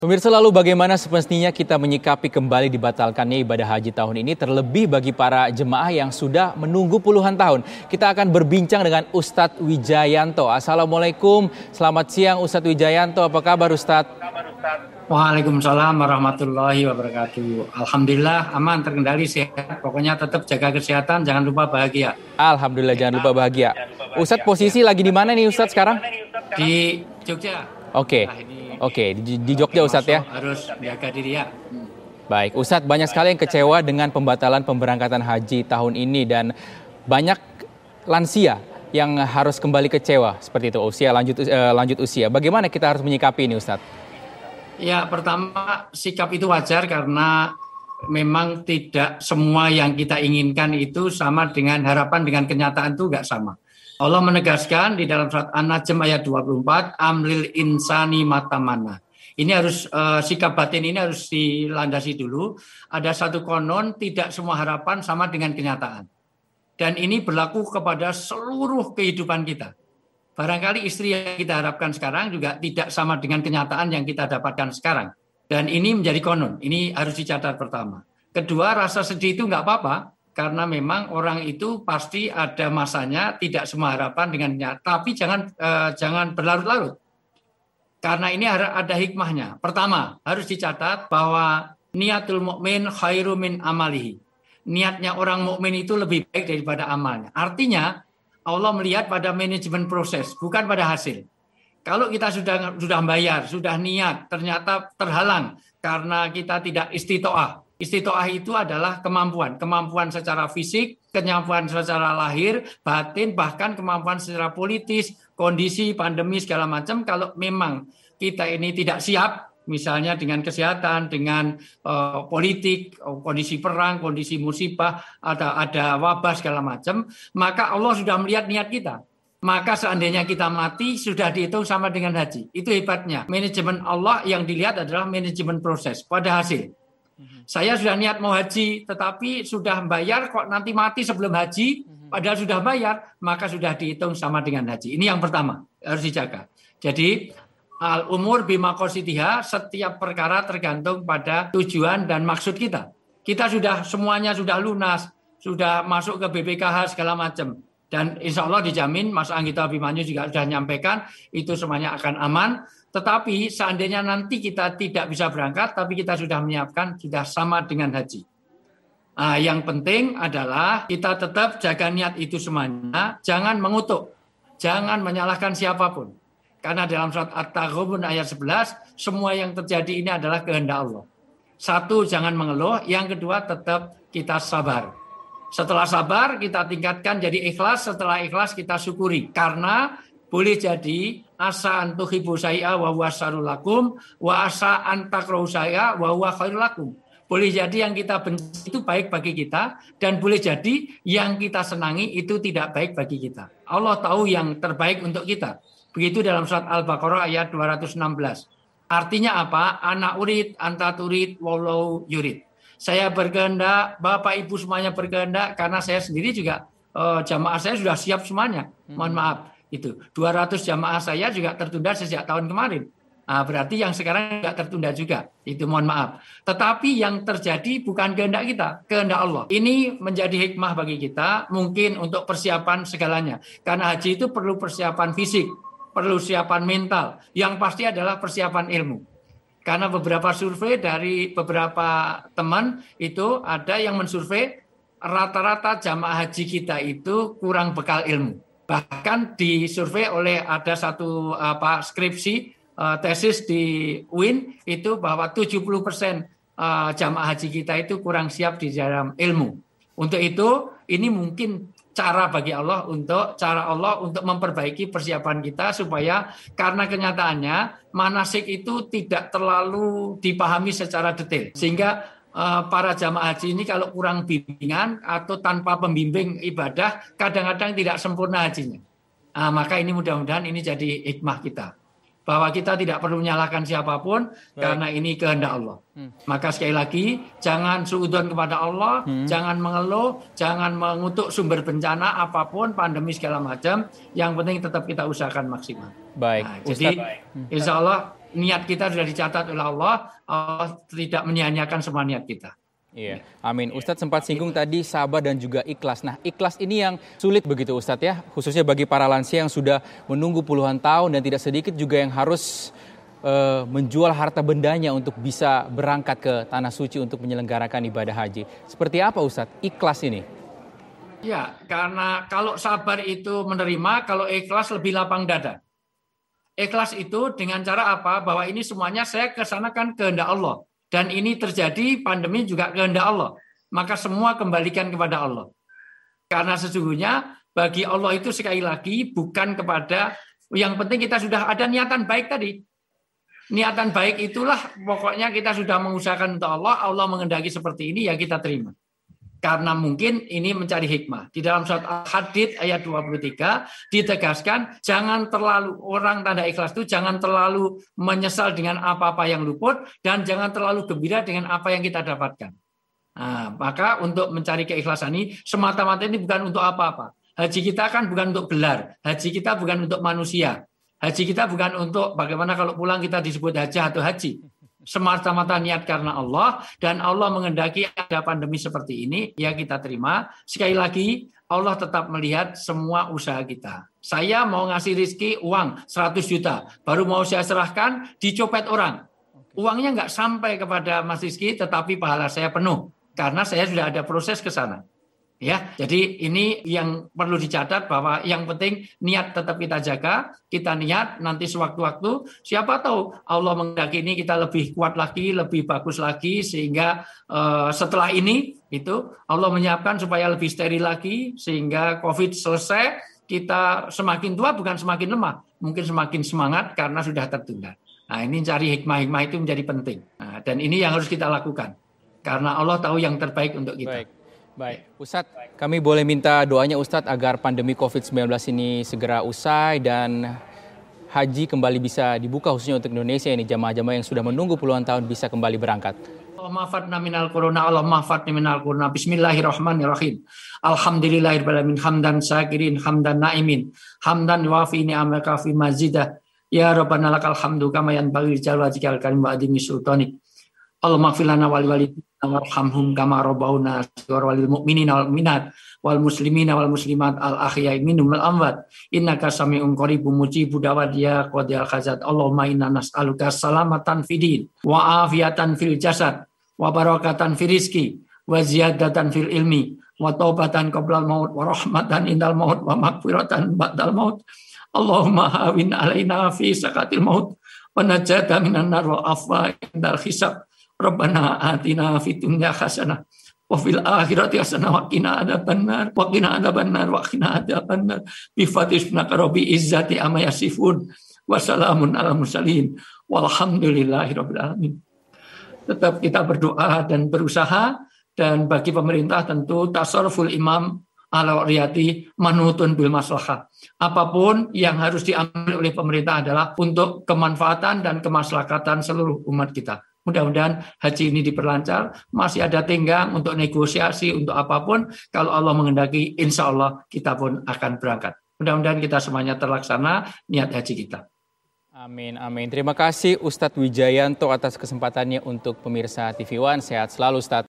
Pemirsa, lalu bagaimana semestinya kita menyikapi kembali dibatalkannya ibadah haji tahun ini, terlebih bagi para jemaah yang sudah menunggu puluhan tahun. Kita akan berbincang dengan Ustadz Wijayanto. Assalamualaikum, selamat siang Ustadz Wijayanto, apa kabar Ustadz? Waalaikumsalam warahmatullahi wabarakatuh. Alhamdulillah aman, terkendali, sehat. Pokoknya tetap jaga kesehatan, jangan lupa bahagia. Alhamdulillah, jangan lupa bahagia. Ustadz, posisi lagi di mana nih Ustadz sekarang? Di Jogja. Oke, di Jogja Ustadz ya? Harus jaga diri ya. Baik, Ustadz, banyak sekali yang kecewa dengan pembatalan pemberangkatan haji tahun ini dan banyak lansia yang harus kembali kecewa seperti itu, lanjut usia. Bagaimana kita harus menyikapi ini Ustadz? Ya, pertama sikap itu wajar karena memang tidak semua yang kita inginkan itu sama dengan harapan, dengan kenyataan itu nggak sama. Allah menegaskan di dalam surat An-Najm ayat 24, amlil insani matamana. Ini harus sikap batin ini harus dilandasi dulu. Ada satu konon, tidak semua harapan sama dengan kenyataan. Dan ini berlaku kepada seluruh kehidupan kita. Barangkali istri yang kita harapkan sekarang juga tidak sama dengan kenyataan yang kita dapatkan sekarang. Dan ini menjadi konon, ini harus dicatat pertama. Kedua, rasa sedih itu nggak apa-apa. Karena memang orang itu pasti ada masanya, tidak semua harapan dengan nyata, tapi jangan berlarut-larut. Karena ini ada hikmahnya. Pertama, harus dicatat bahwa niatul mukmin khairu min amalihi. Niatnya orang mukmin itu lebih baik daripada amalnya. Artinya, Allah melihat pada manajemen proses, bukan pada hasil. Kalau kita sudah bayar, sudah niat, ternyata terhalang karena kita tidak istitoah. Istitoah itu adalah kemampuan secara fisik, kemampuan secara lahir, batin, bahkan kemampuan secara politis, kondisi, pandemi, segala macam. Kalau memang kita ini tidak siap, misalnya dengan kesehatan, dengan politik, kondisi perang, kondisi musibah, ada wabah, segala macam, maka Allah sudah melihat niat kita. Maka seandainya kita mati, sudah dihitung sama dengan haji. Itu hebatnya. Manajemen Allah yang dilihat adalah manajemen proses pada hasil. Saya sudah niat mau haji, tetapi sudah bayar kok nanti mati sebelum haji, padahal sudah bayar, maka sudah dihitung sama dengan haji. Ini yang pertama, harus dijaga. Jadi, al-umur bimaqasitiha, setiap perkara tergantung pada tujuan dan maksud kita. Kita semuanya sudah lunas, sudah masuk ke BPKH segala macam. Dan insya Allah dijamin, Mas Anggito Abimanyu juga sudah menyampaikan, itu semuanya akan aman. Tetapi seandainya nanti kita tidak bisa berangkat, tapi kita sudah menyiapkan, sudah sama dengan haji. Yang penting adalah kita tetap jaga niat itu semuanya, jangan mengutuk, jangan menyalahkan siapapun. Karena dalam surat At-Taghabun ayat 11, semua yang terjadi ini adalah kehendak Allah. Satu, jangan mengeluh. Yang kedua, tetap kita sabar. Setelah sabar, kita tingkatkan jadi ikhlas. Setelah ikhlas, kita syukuri. Karena boleh jadi asa an tuhibbu syai'a wa huwa syarrul lakum wa asa an takrahu syai'a wa huwa khairul lakum. Boleh jadi yang kita benci itu baik bagi kita dan boleh jadi yang kita senangi itu tidak baik bagi kita. Allah tahu yang terbaik untuk kita. Begitu dalam surat Al-Baqarah ayat 216. Artinya apa? Ana urid anta turid wallahu yurid. Saya berkehendak, Bapak Ibu semuanya berkehendak karena saya sendiri juga jamaah saya sudah siap semuanya. Mohon maaf. Itu 200 jamaah saya juga tertunda sejak tahun kemarin. Berarti yang sekarang juga tertunda juga. Itu mohon maaf. Tetapi yang terjadi bukan kehendak kita, kehendak Allah. Ini menjadi hikmah bagi kita, mungkin untuk persiapan segalanya. Karena haji itu perlu persiapan fisik, perlu persiapan mental. Yang pasti adalah persiapan ilmu. Karena beberapa survei dari beberapa teman itu ada yang mensurvei rata-rata jamaah haji kita itu kurang bekal ilmu. Bahkan disurvei oleh ada satu skripsi tesis di UIN itu bahwa 70% jamaah haji kita itu kurang siap di dalam ilmu. Untuk itu ini mungkin cara Allah untuk memperbaiki persiapan kita supaya karena kenyataannya manasik itu tidak terlalu dipahami secara detail sehingga para jamaah haji ini kalau kurang bimbingan atau tanpa pembimbing ibadah kadang-kadang tidak sempurna hajinya. Maka ini mudah-mudahan ini jadi hikmah kita. Bahwa kita tidak perlu menyalahkan siapapun karena ini kehendak Allah. Maka sekali lagi jangan suudzon kepada Allah, jangan mengeluh, jangan mengutuk sumber bencana apapun, pandemi segala macam. Yang penting tetap kita usahakan maksimal. Baik, jadi insya Allah niat kita sudah dicatat oleh Allah. Allah tidak menyia-nyiakan semua niat kita. Iya, amin. Ustadz sempat singgung tadi sabar dan juga ikhlas. Nah, ikhlas ini yang sulit begitu Ustadz ya, khususnya bagi para lansia yang sudah menunggu puluhan tahun dan tidak sedikit juga yang harus menjual harta bendanya untuk bisa berangkat ke Tanah Suci untuk menyelenggarakan ibadah haji. Seperti apa Ustadz ikhlas ini? Ya, karena kalau sabar itu menerima, kalau ikhlas lebih lapang dada. Ikhlas itu dengan cara apa? Bahwa ini semuanya saya kesanakan kehendak Allah. Dan ini terjadi pandemi juga kehendak Allah. Maka semua kembalikan kepada Allah. Karena sesungguhnya bagi Allah itu sekali lagi bukan kepada, yang penting kita sudah ada niatan baik tadi. Niatan baik itulah pokoknya kita sudah mengusahakan untuk Allah. Allah menghendaki seperti ini ya kita terima. Karena mungkin ini mencari hikmah. Di dalam surat Al-Hadid ayat 23 ditegaskan jangan terlalu, orang tanda ikhlas itu jangan terlalu menyesal dengan apa-apa yang luput dan jangan terlalu gembira dengan apa yang kita dapatkan. Nah, maka untuk mencari keikhlasan ini semata-mata ini bukan untuk apa-apa. Haji kita kan bukan untuk gelar, haji kita bukan untuk manusia. Haji kita bukan untuk bagaimana kalau pulang kita disebut haji atau haji. Semata-mata niat karena Allah dan Allah menghendaki ada pandemi seperti ini ya kita terima. Sekali lagi Allah tetap melihat semua usaha kita. Saya mau ngasih rizki uang 100 juta baru mau saya serahkan dicopet orang. Uangnya nggak sampai kepada Mas Rizky tetapi pahala saya penuh karena saya sudah ada proses ke sana. Ya, jadi ini yang perlu dicatat bahwa yang penting niat tetap kita jaga, kita niat nanti sewaktu-waktu siapa tahu Allah menghendaki ini kita lebih kuat lagi, lebih bagus lagi sehingga setelah ini itu Allah menyiapkan supaya lebih steril lagi sehingga Covid selesai, kita semakin tua bukan semakin lemah, mungkin semakin semangat karena sudah tertunda. Nah, ini cari hikmah-hikmah itu menjadi penting. Nah, dan ini yang harus kita lakukan karena Allah tahu yang terbaik untuk kita. Baik, Ustadz, kami boleh minta doanya Ustadz agar pandemi COVID-19 ini segera usai dan haji kembali bisa dibuka khususnya untuk Indonesia ini, jamaah-jamaah yang sudah menunggu puluhan tahun bisa kembali berangkat. Allahumma fatna minal corona, Allahumma fatna minal corona. Bismillahirrahmanirrahim. Alhamdulillahirrahmanirrahim. Hamdan syakirin, hamdan na'imin. Hamdan wafi ni'amaka fi mazidah. Ya Rabbana lakal hamdu kama yanbaghi li jalali wajhikal karim wa adimi sultanik. Allahumma ighfir lana wal walidina warhamhum kama rabbawna shighara walil mu'minina wal mu'minat wal muslimina wal muslimat al ahya'i minhum wal amwat innaka sami'un qaribun mujibud da'wat ya qadiyal hajat. Allahumma inna nas'aluka salamatan fid din wa afiatan fil jasad wa barakatan fil rizqi wa ziyadatan fil ilmi wa taubatan qablal maut wa rahmatan indal maut wa maghfiratan ba'dal maut. Allahumma hawin alaina fi sakatil maut wa najata minan nar wa afwa indal hisab. Rabbana atina fid dunya hasanah wa fil akhirati hasanah wa qina adzabannar wa qina adzabannar wa qina adzabannar bi fatihna rabbi izzati amma yasifun wa salamun alal mursalin walhamdulillahirabbil alamin. Tetap kita berdoa dan berusaha, dan bagi pemerintah tentu tasarruful imam ala riyati manutun bil maslahah. Apapun yang harus diambil oleh pemerintah adalah untuk kemanfaatan dan kemaslahatan seluruh umat kita. Mudah-mudahan haji ini diperlancar, masih ada tenggang untuk negosiasi, untuk apapun. Kalau Allah menghendaki, insya Allah kita pun akan berangkat. Mudah-mudahan kita semuanya terlaksana niat haji kita. Amin, amin. Terima kasih Ustadz Wijayanto atas kesempatannya untuk pemirsa TV One. Sehat selalu Ustadz.